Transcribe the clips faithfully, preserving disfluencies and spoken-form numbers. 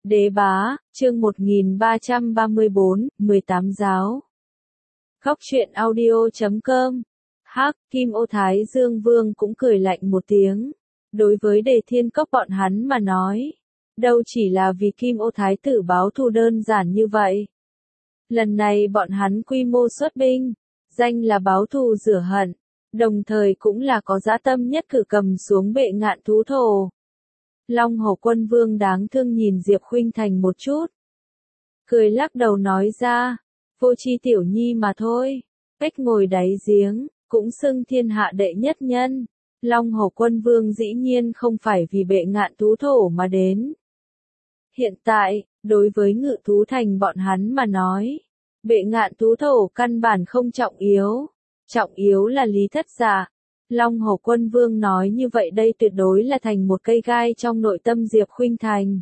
Đế bá, chương một nghìn ba trăm ba mươi bốn, mười tám giáo. Góc truyện audio chấm com. Hắc, Kim Ô Thái Dương Vương cũng cười lạnh một tiếng. Đối với Đề Thiên Cốc bọn hắn mà nói, đâu chỉ là vì Kim Ô Thái tử báo thù đơn giản như vậy. Lần này bọn hắn quy mô xuất binh, danh là báo thù rửa hận, đồng thời cũng là có dã tâm nhất cử cầm xuống Bệ Ngạn thú thổ. Long Hổ Quân Vương đáng thương nhìn Diệp Khuynh Thành một chút. Cười lắc đầu nói ra, vô tri tiểu nhi mà thôi, cách ngồi đáy giếng, cũng xưng thiên hạ đệ nhất nhân. Long Hổ Quân Vương dĩ nhiên không phải vì Bệ Ngạn thú thổ mà đến. Hiện tại, đối với Ngự Thú Thành bọn hắn mà nói, Bệ Ngạn thú thổ căn bản không trọng yếu, trọng yếu là Lý Thất Dạ. Long Hổ Quân Vương nói như vậy đây tuyệt đối là thành một cây gai trong nội tâm Diệp Khuynh Thành.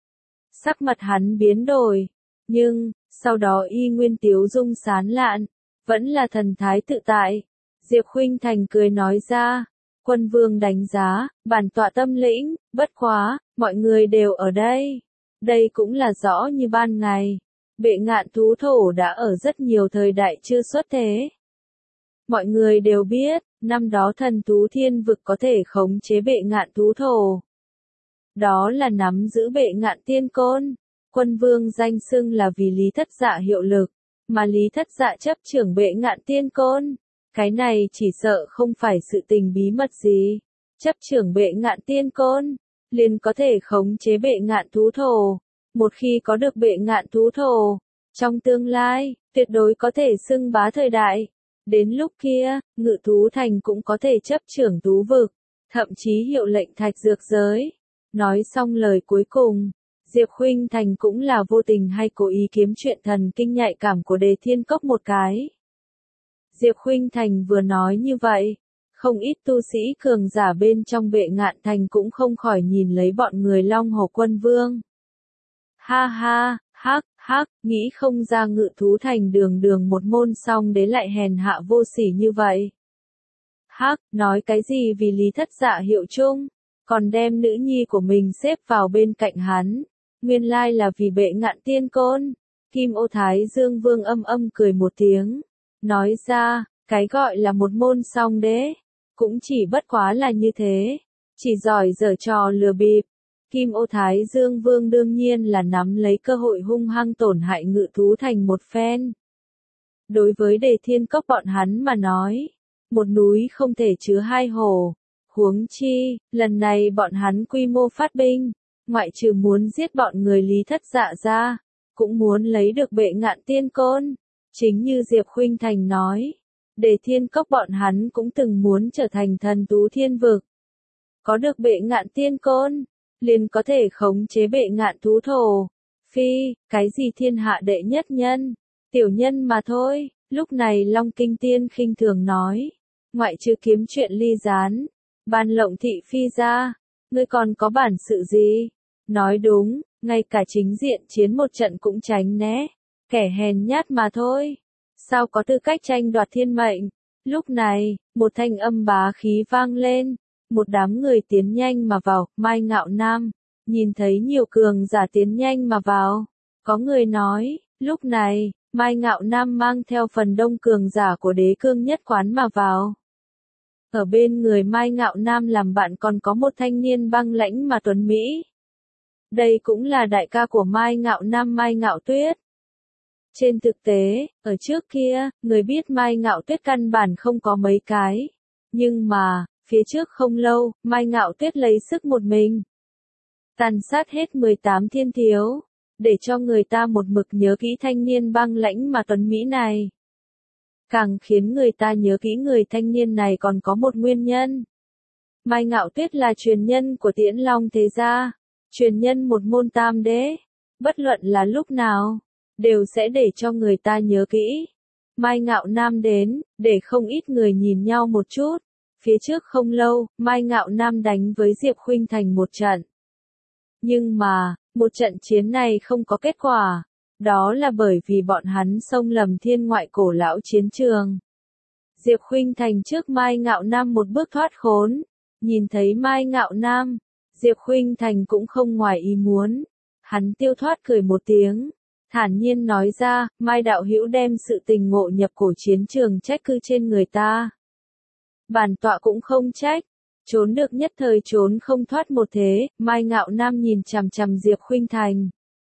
Sắc mặt hắn biến đổi, nhưng, sau đó y nguyên tiếu dung sán lạn, vẫn là thần thái tự tại. Diệp Khuynh Thành cười nói ra, Quân Vương đánh giá, bản tọa tâm lĩnh, bất quá, mọi người đều ở đây. Đây cũng là rõ như ban ngày. Bệ Ngạn thú thổ đã ở rất nhiều thời đại chưa xuất thế. Mọi người đều biết, năm đó thần thú thiên vực có thể khống chế Bệ Ngạn thú thổ. Đó là nắm giữ Bệ Ngạn tiên côn. Quân Vương danh xưng là vì Lý Thất Dạ hiệu lực, mà Lý Thất Dạ chấp trưởng Bệ Ngạn tiên côn. Cái này chỉ sợ không phải sự tình bí mật gì. Chấp trưởng Bệ Ngạn tiên côn, liền có thể khống chế Bệ Ngạn thú thổ. Một khi có được Bệ Ngạn thú thổ, trong tương lai, tuyệt đối có thể xưng bá thời đại. Đến lúc kia, Ngự Thú Thành cũng có thể chấp trưởng thú vực, thậm chí hiệu lệnh thạch dược giới. Nói xong lời cuối cùng, Diệp Khuynh Thành cũng là vô tình hay cố ý kiếm chuyện thần kinh nhạy cảm của Đề Thiên Cốc một cái. Diệp Khuynh Thành vừa nói như vậy, không ít tu sĩ cường giả bên trong Bệ Ngạn Thành cũng không khỏi nhìn lấy bọn người Long Hổ Quân Vương. Ha ha, hắc, hắc, nghĩ không ra Ngự Thú Thành đường đường một môn song đế lại hèn hạ vô sỉ như vậy. Hắc, nói cái gì vì Lý Thất Dạ hiệu chung, còn đem nữ nhi của mình xếp vào bên cạnh hắn, nguyên lai là vì Bệ Ngạn tiên côn. Kim Ô Thái Dương Vương âm âm cười một tiếng, nói ra, cái gọi là một môn song đế, cũng chỉ bất quá là như thế, chỉ giỏi giở trò lừa bịp. Kim Ô Thái Dương Vương đương nhiên là nắm lấy cơ hội hung hăng tổn hại Ngự Thú Thành một phen. Đối với Đề Thiên Cốc bọn hắn mà nói, một núi không thể chứa hai hồ, huống chi, lần này bọn hắn quy mô phát binh, ngoại trừ muốn giết bọn người Lý Thất Dạ ra, cũng muốn lấy được Bệ Ngạn tiên côn. Chính như Diệp Khuynh Thành nói, Đề Thiên Cốc bọn hắn cũng từng muốn trở thành thần thú thiên vực. Có được Bệ Ngạn tiên côn, liền có thể khống chế Bệ Ngạn thú thổ. Phi, cái gì thiên hạ đệ nhất nhân, tiểu nhân mà thôi. Lúc này Long Kinh Tiên khinh thường nói, ngoại trừ kiếm chuyện ly gián, ban lộng thị phi ra, ngươi còn có bản sự gì? Nói đúng, ngay cả chính diện chiến một trận cũng tránh né, kẻ hèn nhát mà thôi. Sao có tư cách tranh đoạt thiên mệnh? Lúc này, một thanh âm bá khí vang lên. Một đám người tiến nhanh mà vào, Mai Ngạo Nam, nhìn thấy nhiều cường giả tiến nhanh mà vào. Có người nói, lúc này, Mai Ngạo Nam mang theo phần đông cường giả của Đế Cương Nhất Quán mà vào. Ở bên người Mai Ngạo Nam làm bạn còn có một thanh niên băng lãnh mà tuấn Mỹ. Đây cũng là đại ca của Mai Ngạo Nam Mai Ngạo Tuyết. Trên thực tế, ở trước kia, người biết Mai Ngạo Tuyết căn bản không có mấy cái. Nhưng mà, phía trước không lâu, Mai Ngạo Tuyết lấy sức một mình tàn sát hết mười tám thiên thiếu, để cho người ta một mực nhớ kỹ thanh niên băng lãnh mà tuấn Mỹ này. Càng khiến người ta nhớ kỹ người thanh niên này còn có một nguyên nhân. Mai Ngạo Tuyết là truyền nhân của Tiễn Long Thế Gia, truyền nhân một môn tam đế, bất luận là lúc nào, đều sẽ để cho người ta nhớ kỹ. Mai Ngạo Nam đến, để không ít người nhìn nhau một chút. Phía trước không lâu, Mai Ngạo Nam đánh với Diệp Khuynh Thành một trận. Nhưng mà, một trận chiến này không có kết quả. Đó là bởi vì bọn hắn xông lầm thiên ngoại cổ lão chiến trường. Diệp Khuynh Thành trước Mai Ngạo Nam một bước thoát khốn. Nhìn thấy Mai Ngạo Nam, Diệp Khuynh Thành cũng không ngoài ý muốn. Hắn tiêu thoát cười một tiếng, thản nhiên nói ra, Mai đạo hữu đem sự tình ngộ nhập cổ chiến trường trách cứ trên người ta. Bản tọa cũng không trách, trốn được nhất thời trốn không thoát một thế, Mai Ngạo Nam nhìn chằm chằm Diệp Khuynh Thành.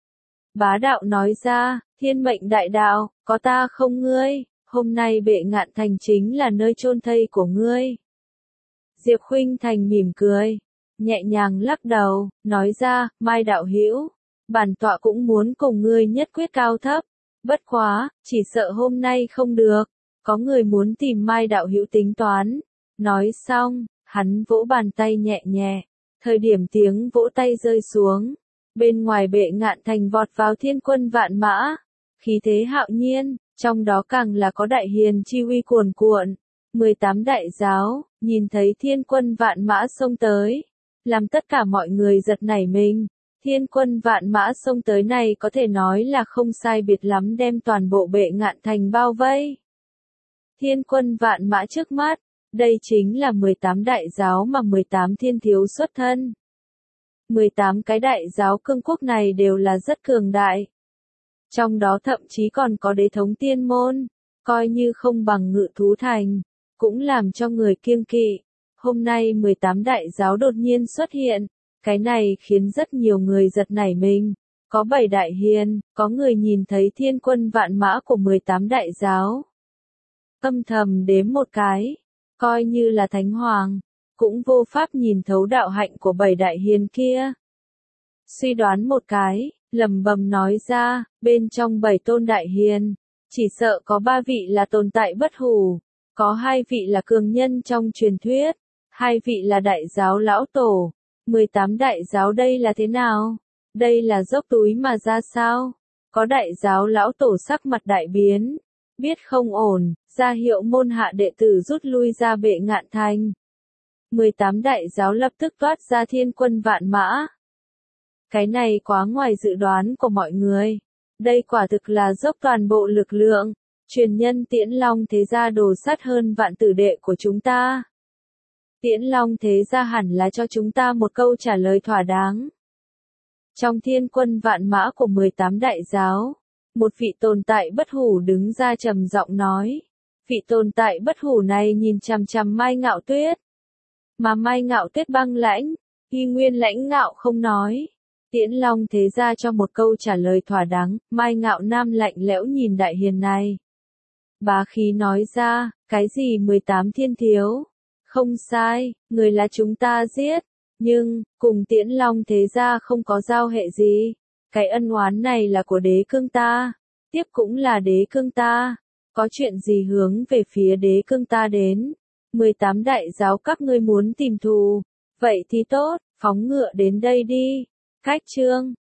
Bá đạo nói ra, thiên mệnh đại đạo, có ta không ngươi, hôm nay Bệ Ngạn Thành chính là nơi chôn thây của ngươi. Diệp Khuynh Thành mỉm cười, nhẹ nhàng lắc đầu, nói ra, Mai đạo hữu, bản tọa cũng muốn cùng ngươi nhất quyết cao thấp, bất quá, chỉ sợ hôm nay không được, có người muốn tìm Mai đạo hữu tính toán. Nói xong, hắn vỗ bàn tay nhẹ nhẹ, thời điểm tiếng vỗ tay rơi xuống, bên ngoài Bệ Ngạn Thành vọt vào thiên quân vạn mã, khí thế hạo nhiên, trong đó càng là có đại hiền chi uy cuồn cuộn. mười tám đại giáo, nhìn thấy thiên quân vạn mã xông tới, làm tất cả mọi người giật nảy mình. Thiên quân vạn mã xông tới này có thể nói là không sai biệt lắm đem toàn bộ Bệ Ngạn Thành bao vây. Thiên quân vạn mã trước mắt, đây chính là mười tám đại giáo mà mười tám thiên thiếu xuất thân. mười tám cái đại giáo cương quốc này đều là rất cường đại. Trong đó thậm chí còn có đế thống tiên môn, coi như không bằng Ngự Thú Thành, cũng làm cho người kiêng kỵ. Hôm nay mười tám đại giáo đột nhiên xuất hiện, cái này khiến rất nhiều người giật nảy mình. Có bảy đại hiền, có người nhìn thấy thiên quân vạn mã của mười tám đại giáo. Âm thầm đếm một cái, coi như là thánh hoàng, cũng vô pháp nhìn thấu đạo hạnh của bảy đại hiền kia. Suy đoán một cái, lầm bầm nói ra, bên trong bảy tôn đại hiền, chỉ sợ có ba vị là tồn tại bất hủ, có hai vị là cường nhân trong truyền thuyết, hai vị là đại giáo lão tổ. mười tám đại giáo đây là thế nào? Đây là dốc túi mà ra sao? Có đại giáo lão tổ sắc mặt đại biến, biết không ổn, ra hiệu môn hạ đệ tử rút lui ra Bệ Ngạn Thành. mười tám đại giáo lập tức toát ra thiên quân vạn mã. Cái này quá ngoài dự đoán của mọi người. Đây quả thực là dốc toàn bộ lực lượng, truyền nhân Tiễn Long thế gia đồ sát hơn vạn tử đệ của chúng ta. Tiễn Long thế gia hẳn là cho chúng ta một câu trả lời thỏa đáng. Trong thiên quân vạn mã của mười tám đại giáo, một vị tồn tại bất hủ đứng ra trầm giọng nói. Vị tồn tại bất hủ này nhìn chằm chằm Mai Ngạo Tuyết. Mà Mai Ngạo Tuyết băng lãnh, y nguyên lãnh ngạo không nói. Tiễn Long thế gia cho một câu trả lời thỏa đáng, Mai Ngạo Nam lạnh lẽo nhìn đại hiền này. Bá khí nói ra, cái gì mười tám thiên thiếu? Không sai, người là chúng ta giết, nhưng, cùng Tiễn Long thế gia không có giao hệ gì. Cái ân oán này là của đế cương ta, tiếp cũng là đế cương ta. Có chuyện gì hướng về phía đế cương ta đến? mười tám đại giáo các ngươi muốn tìm thù, vậy thì tốt, phóng ngựa đến đây đi. Khách trương